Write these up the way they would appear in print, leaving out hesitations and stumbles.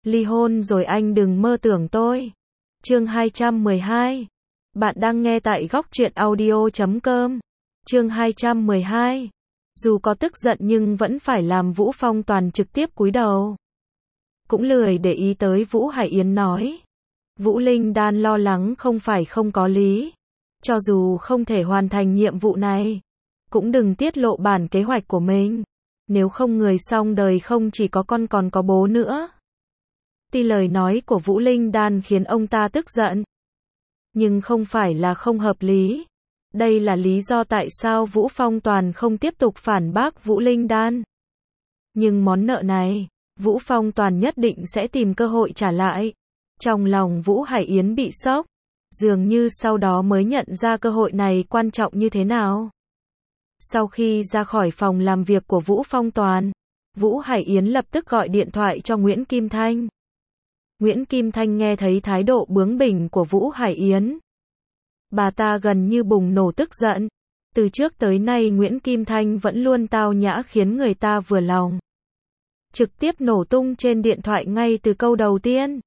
Ly hôn rồi anh đừng mơ tưởng tôi. Chương 212. Bạn đang nghe tại góc truyện audio.com. Chương 212. Dù có tức giận nhưng vẫn phải làm Vũ Phong Toàn trực tiếp cúi đầu. Cũng lười để ý tới Vũ Hải Yến nói. Vũ Linh Đan lo lắng không phải không có lý. Cho dù không thể hoàn thành nhiệm vụ này, cũng đừng tiết lộ bản kế hoạch của mình. Nếu không người xong đời không chỉ có con còn có bố nữa. Tuy lời nói của Vũ Linh Đan khiến ông ta tức giận, nhưng không phải là không hợp lý. Đây là lý do tại sao Vũ Phong Toàn không tiếp tục phản bác Vũ Linh Đan. Nhưng món nợ này, Vũ Phong Toàn nhất định sẽ tìm cơ hội trả lại. Trong lòng Vũ Hải Yến bị sốc, dường như sau đó mới nhận ra cơ hội này quan trọng như thế nào. Sau khi ra khỏi phòng làm việc của Vũ Phong Toàn, Vũ Hải Yến lập tức gọi điện thoại cho Nguyễn Kim Thanh. Nguyễn Kim Thanh nghe thấy thái độ bướng bỉnh của Vũ Hải Yến, bà ta gần như bùng nổ tức giận. Từ trước tới nay Nguyễn Kim Thanh vẫn luôn tao nhã khiến người ta vừa lòng. Trực tiếp nổ tung trên điện thoại ngay từ câu đầu tiên.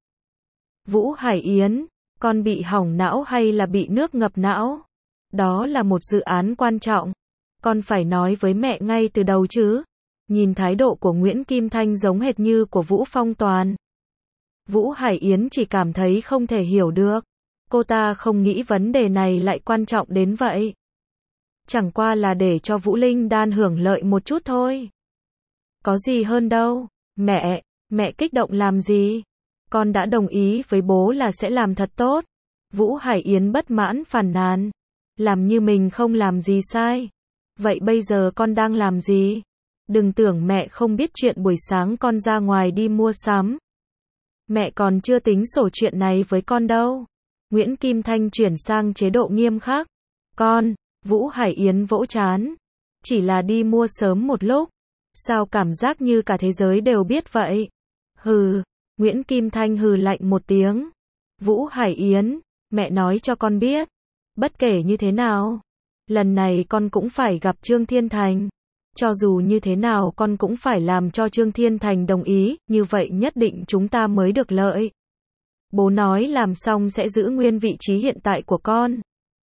Vũ Hải Yến, con bị hỏng não hay là bị nước ngập não? Đó là một dự án quan trọng. Con phải nói với mẹ ngay từ đầu chứ. Nhìn thái độ của Nguyễn Kim Thanh giống hệt như của Vũ Phong Toàn. Vũ Hải Yến chỉ cảm thấy không thể hiểu được. Cô ta không nghĩ vấn đề này lại quan trọng đến vậy. Chẳng qua là để cho Vũ Linh Đan hưởng lợi một chút thôi. Có gì hơn đâu. Mẹ kích động làm gì? Con đã đồng ý với bố là sẽ làm thật tốt. Vũ Hải Yến bất mãn phàn nàn. Làm như mình không làm gì sai. Vậy bây giờ con đang làm gì? Đừng tưởng mẹ không biết chuyện buổi sáng con ra ngoài đi mua sắm. Mẹ còn chưa tính sổ chuyện này với con đâu. Nguyễn Kim Thanh chuyển sang chế độ nghiêm khắc. Con, Vũ Hải Yến vỗ trán. Chỉ là đi mua sớm một lúc. Sao cảm giác như cả thế giới đều biết vậy? Hừ, Nguyễn Kim Thanh hừ lạnh một tiếng. Vũ Hải Yến, mẹ nói cho con biết. Bất kể như thế nào, lần này con cũng phải gặp Trương Thiên Thành. Cho dù như thế nào con cũng phải làm cho Trương Thiên Thành đồng ý, như vậy nhất định chúng ta mới được lợi. Bố nói làm xong sẽ giữ nguyên vị trí hiện tại của con.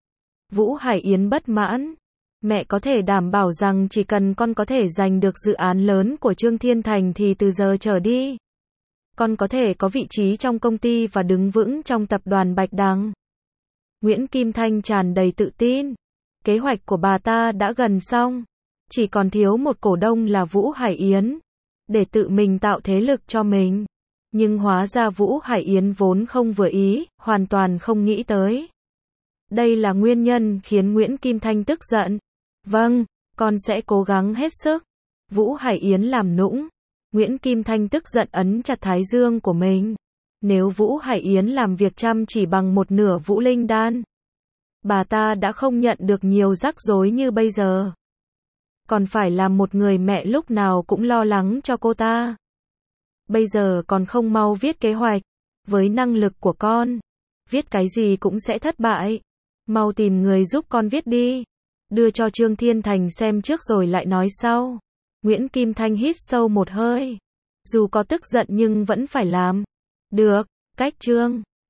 Vũ Hải Yến bất mãn. Mẹ có thể đảm bảo rằng chỉ cần con có thể giành được dự án lớn của Trương Thiên Thành thì từ giờ trở đi, con có thể có vị trí trong công ty và đứng vững trong tập đoàn Bạch Đằng. Nguyễn Kim Thanh tràn đầy tự tin. Kế hoạch của bà ta đã gần xong. Chỉ còn thiếu một cổ đông là Vũ Hải Yến. Để tự mình tạo thế lực cho mình. Nhưng hóa ra Vũ Hải Yến vốn không vừa ý, hoàn toàn không nghĩ tới. Đây là nguyên nhân khiến Nguyễn Kim Thanh tức giận. Vâng, con sẽ cố gắng hết sức. Vũ Hải Yến làm nũng. Nguyễn Kim Thanh tức giận ấn chặt thái dương của mình. Nếu Vũ Hải Yến làm việc chăm chỉ bằng một nửa Vũ Linh Đan, bà ta đã không nhận được nhiều rắc rối như bây giờ. Còn phải làm một người mẹ lúc nào cũng lo lắng cho cô ta. Bây giờ còn không mau viết kế hoạch. Với năng lực của con, viết cái gì cũng sẽ thất bại. Mau tìm người giúp con viết đi. Đưa cho Trương Thiên Thành xem trước rồi lại nói sau. Nguyễn Kim Thanh hít sâu một hơi. Dù có tức giận nhưng vẫn phải làm. Được, cách Trương